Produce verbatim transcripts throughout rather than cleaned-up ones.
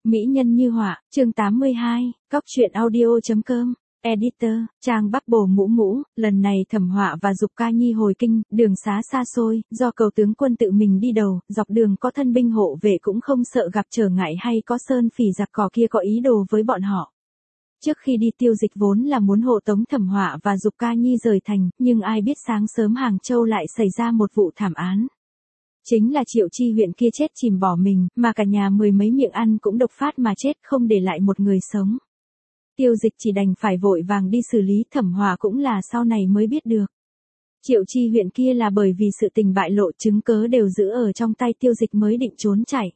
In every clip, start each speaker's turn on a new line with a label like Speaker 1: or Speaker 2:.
Speaker 1: Mỹ nhân như họa, chương tám mươi hai, Cóc truyện audio.com, Editor, trang Bắc Bồ Mũ Mũ, lần này Thẩm Họa và Dục Ca Nhi hồi kinh, đường xá xa xôi, do cầu tướng quân tự mình đi đầu, dọc đường có thân binh hộ vệ cũng không sợ gặp trở ngại hay có sơn phỉ giặc cỏ kia có ý đồ với bọn họ. Trước khi đi Tiêu Dịch vốn là muốn hộ tống Thẩm Họa và Dục Ca Nhi rời thành, nhưng ai biết sáng sớm Hàng Châu lại xảy ra một vụ thảm án. Chính là Triệu Chi huyện kia chết chìm bỏ mình, mà cả nhà mười mấy miệng ăn cũng độc phát mà chết, không để lại một người sống. Tiêu Dịch chỉ đành phải vội vàng đi xử lý. Thẩm Họa cũng là sau này mới biết được. Triệu Chi huyện kia là bởi vì sự tình bại lộ, chứng cớ đều giữ ở trong tay Tiêu Dịch mới định trốn chạy.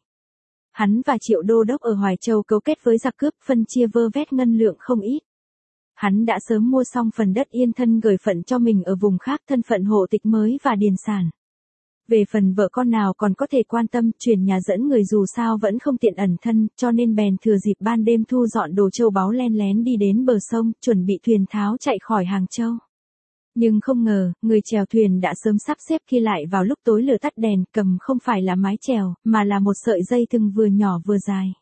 Speaker 1: Hắn và Triệu Đô Đốc ở Hoài Châu cấu kết với giặc cướp, phân chia vơ vét ngân lượng không ít. Hắn đã sớm mua xong phần đất yên thân gửi phận cho mình ở vùng khác, thân phận hộ tịch mới và điền sản. Về phần vợ con nào còn có thể quan tâm, chuyển nhà dẫn người dù sao vẫn không tiện ẩn thân, cho nên bèn thừa dịp ban đêm thu dọn đồ châu báu len lén đi đến bờ sông, chuẩn bị thuyền tháo chạy khỏi Hàng Châu. Nhưng không ngờ, người chèo thuyền đã sớm sắp xếp kia lại vào lúc tối lửa tắt đèn, cầm không phải là mái chèo, mà là một sợi dây thừng vừa nhỏ vừa dài.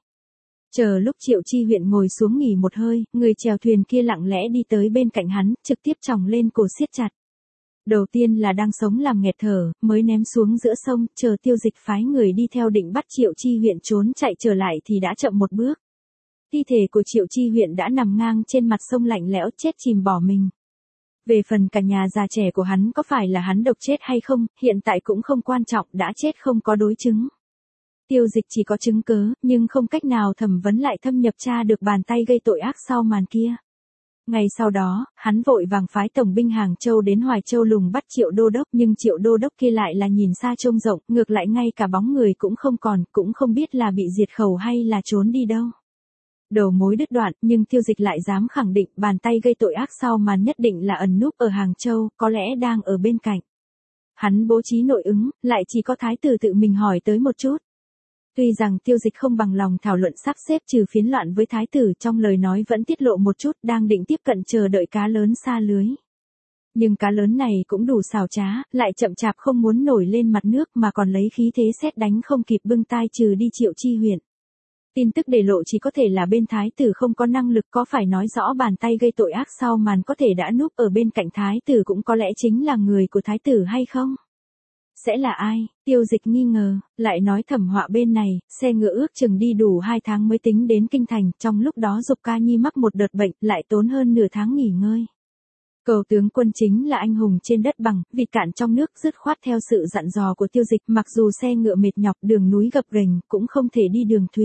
Speaker 1: Chờ lúc Triệu Chi huyện ngồi xuống nghỉ một hơi, người chèo thuyền kia lặng lẽ đi tới bên cạnh hắn, trực tiếp chòng lên cổ siết chặt. Đầu tiên là đang sống làm nghẹt thở, mới ném xuống giữa sông, chờ Tiêu Dịch phái người đi theo định bắt Triệu Chi huyện trốn chạy trở lại thì đã chậm một bước. Thi thể của Triệu Chi huyện đã nằm ngang trên mặt sông lạnh lẽo, chết chìm bỏ mình. Về phần cả nhà già trẻ của hắn có phải là hắn độc chết hay không, hiện tại cũng không quan trọng, đã chết không có đối chứng. Tiêu Dịch chỉ có chứng cớ, nhưng không cách nào thẩm vấn lại thâm nhập tra được bàn tay gây tội ác sau màn kia. Ngày sau đó, hắn vội vàng phái tổng binh Hàng Châu đến Hoài Châu lùng bắt Triệu Đô Đốc, nhưng Triệu Đô Đốc kia lại là nhìn xa trông rộng, ngược lại ngay cả bóng người cũng không còn, cũng không biết là bị diệt khẩu hay là trốn đi đâu. Đầu mối đứt đoạn, nhưng Tiêu Dịch lại dám khẳng định bàn tay gây tội ác sau màn nhất định là ẩn núp ở Hàng Châu, có lẽ đang ở bên cạnh. Hắn bố trí nội ứng, lại chỉ có thái tử tự mình hỏi tới một chút. Tuy rằng Tiêu Dịch không bằng lòng thảo luận sắp xếp trừ phiến loạn với thái tử, trong lời nói vẫn tiết lộ một chút, đang định tiếp cận chờ đợi cá lớn xa lưới. Nhưng cá lớn này cũng đủ xảo trá, lại chậm chạp không muốn nổi lên mặt nước mà còn lấy khí thế sét đánh không kịp bưng tai trừ đi Triệu Chi huyện. Tin tức để lộ chỉ có thể là bên thái tử không có năng lực, có phải nói rõ bàn tay gây tội ác sau màn có thể đã núp ở bên cạnh thái tử cũng có lẽ chính là người của thái tử hay không? Sẽ là ai? Tiêu Dịch nghi ngờ, lại nói Thẩm Họa bên này, xe ngựa ước chừng đi đủ hai tháng mới tính đến kinh thành, trong lúc đó Dục Ca Nhi mắc một đợt bệnh, lại tốn hơn nửa tháng nghỉ ngơi. Cầu tướng quân chính là anh hùng trên đất bằng, vịt cạn trong nước, dứt khoát theo sự dặn dò của Tiêu Dịch, mặc dù xe ngựa mệt nhọc, đường núi gập ghềnh, cũng không thể đi đường thủy.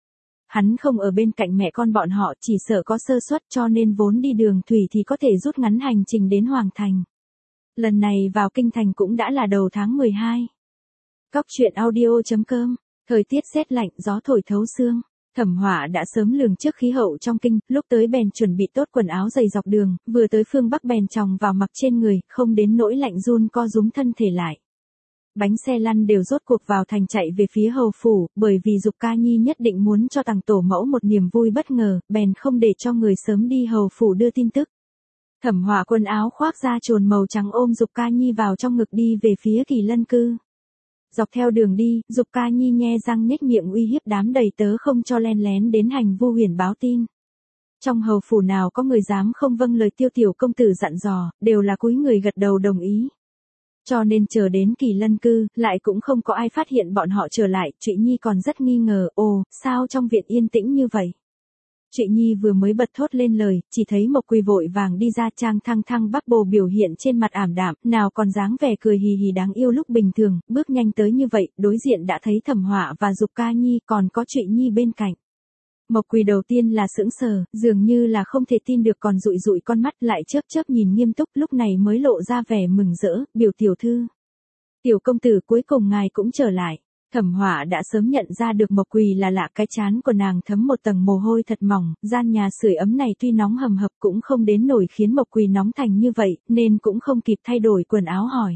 Speaker 1: Hắn không ở bên cạnh mẹ con bọn họ, chỉ sợ có sơ suất, cho nên vốn đi đường thủy thì có thể rút ngắn hành trình đến Hoàng Thành. Lần này vào kinh thành cũng đã là đầu tháng mười hai. Cóc truyện audio.com, thời tiết rét lạnh, gió thổi thấu xương. Thẩm Họa đã sớm lường trước khí hậu trong kinh, lúc tới bèn chuẩn bị tốt quần áo dày dọc đường, vừa tới phương Bắc bèn chòng vào mặc trên người, không đến nỗi lạnh run co rúm thân thể lại. Bánh xe lăn đều rốt cuộc vào thành chạy về phía hầu phủ, bởi vì Dục Ca Nhi nhất định muốn cho tằng tổ mẫu một niềm vui bất ngờ, bèn không để cho người sớm đi hầu phủ đưa tin tức. Thẩm Họa quần áo khoác da trồn màu trắng ôm Dục Ca Nhi vào trong ngực đi về phía Kỳ Lân cư. Dọc theo đường đi, Dục Ca Nhi nhe răng nhếch miệng uy hiếp đám đầy tớ không cho len lén đến hành Vu Huyền báo tin. Trong hầu phủ nào có người dám không vâng lời Tiêu tiểu công tử dặn dò, đều là cúi người gật đầu đồng ý. Cho nên chờ đến Kỳ Lân cư, lại cũng không có ai phát hiện bọn họ trở lại, Trụy Nhi còn rất nghi ngờ, ồ, sao trong viện yên tĩnh như vậy? Trụy Nhi vừa mới bật thốt lên lời, chỉ thấy Mộc Quỳ vội vàng đi ra, trang thăng thăng Bắc Bồ biểu hiện trên mặt ảm đạm, nào còn dáng vẻ cười hì hì đáng yêu lúc bình thường, bước nhanh tới như vậy, đối diện đã thấy Thẩm Họa và Dục Ca Nhi, còn có Trụy Nhi bên cạnh. Mộc Quỳ đầu tiên là sững sờ, dường như là không thể tin được, còn dụi dụi con mắt lại chớp chớp nhìn nghiêm túc, lúc này mới lộ ra vẻ mừng rỡ, biểu tiểu thư. Tiểu công tử, cuối cùng ngài cũng trở lại. Thẩm Họa đã sớm nhận ra được Mộc Quỳ là lạ, cái trán của nàng thấm một tầng mồ hôi thật mỏng, gian nhà sưởi ấm này tuy nóng hầm hập cũng không đến nổi khiến Mộc Quỳ nóng thành như vậy, nên cũng không kịp thay đổi quần áo hỏi.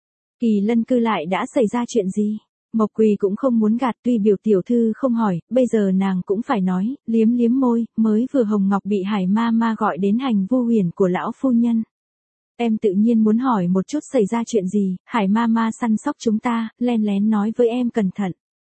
Speaker 1: Kỳ Lân cư lại đã xảy ra chuyện gì? Mộc Quỳ cũng không muốn gạt, tuy biểu tiểu thư không hỏi, bây giờ nàng cũng phải nói, liếm liếm môi, mới vừa Hồng Ngọc bị Hải ma ma gọi đến hành Vu Huyền của lão phu nhân. Em tự nhiên muốn hỏi một chút xảy ra chuyện gì, Hải ma ma săn sóc chúng ta, len lén nói với em cẩn thận.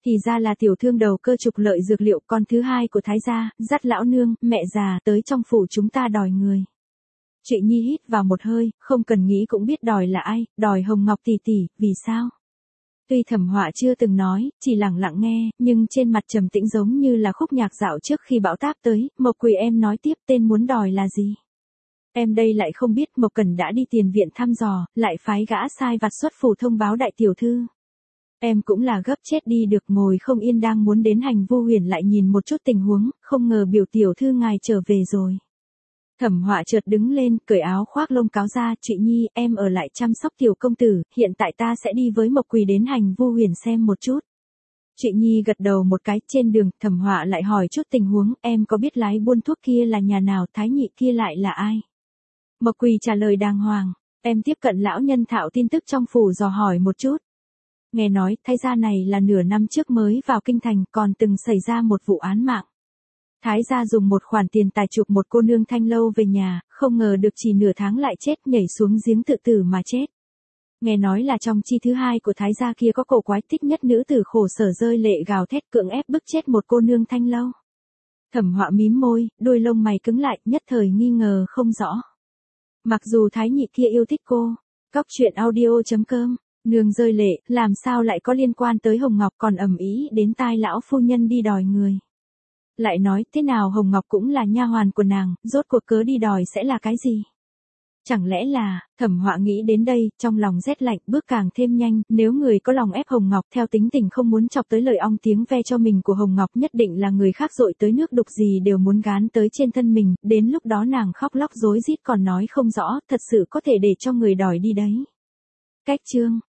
Speaker 1: Thì ra là tiểu thương đầu cơ trục lợi dược liệu, con thứ hai của Thái gia, dắt lão nương, mẹ già, tới trong phủ chúng ta đòi người. Trụy Nhi hít vào một hơi, không cần nghĩ cũng biết đòi là ai, đòi Hồng Ngọc tỷ tỷ, vì sao? Tuy Thẩm Họa chưa từng nói, chỉ lặng lặng nghe, nhưng trên mặt trầm tĩnh giống như là khúc nhạc dạo trước khi bão táp tới. Mộc Quỳ em nói tiếp, tên muốn đòi là gì? Em đây lại không biết. Mộc Cẩn đã đi tiền viện thăm dò, lại phái gã sai vặt xuất phủ thông báo đại tiểu thư. Em cũng là gấp chết đi được, ngồi không yên đang muốn đến Hành Vu Huyền lại nhìn một chút tình huống, không ngờ biểu tiểu thư ngài trở về rồi. Thẩm Họa chợt đứng lên, cởi áo khoác lông cáo ra, Trụy Nhi, em ở lại chăm sóc tiểu công tử, hiện tại ta sẽ đi với Mộc Quỳ đến Hành Vu Huyền xem một chút. Trụy Nhi gật đầu một cái. Trên đường, Thẩm Họa lại hỏi chút tình huống, em có biết lái buôn thuốc kia là nhà nào, Thái nhị kia lại là ai? Mộc Quỳ trả lời đàng hoàng, em tiếp cận lão nhân thạo tin tức trong phủ dò hỏi một chút. Nghe nói, Thái gia này là nửa năm trước mới vào kinh thành, còn từng xảy ra một vụ án mạng. Thái gia dùng một khoản tiền tài chuộc một cô nương thanh lâu về nhà, không ngờ được chỉ nửa tháng lại chết, nhảy xuống giếng tự tử mà chết. Nghe nói là trong chi thứ hai của Thái gia kia có cổ quái, thích nhất nữ tử khổ sở rơi lệ gào thét cưỡng ép bức chết một cô nương thanh lâu. Thẩm Họa mím môi, đôi lông mày cứng lại, nhất thời nghi ngờ không rõ. Mặc dù Thái nhị kia yêu thích cô, Cóc truyện audio chấm com, nương rơi lệ, làm sao lại có liên quan tới Hồng Ngọc, còn ầm ĩ đến tai lão phu nhân đi đòi người. Lại nói, thế nào Hồng Ngọc cũng là nha hoàn của nàng, rốt cuộc cớ đi đòi sẽ là cái gì? Chẳng lẽ là, Thẩm Họa nghĩ đến đây, trong lòng rét lạnh, bước càng thêm nhanh, nếu người có lòng ép Hồng Ngọc theo tính tình không muốn chọc tới lời ong tiếng ve cho mình của Hồng Ngọc, nhất định là người khác dội tới nước đục gì đều muốn gán tới trên thân mình, đến lúc đó nàng khóc lóc rối rít còn nói không rõ, thật sự có thể để cho người đòi đi đấy. Cách chương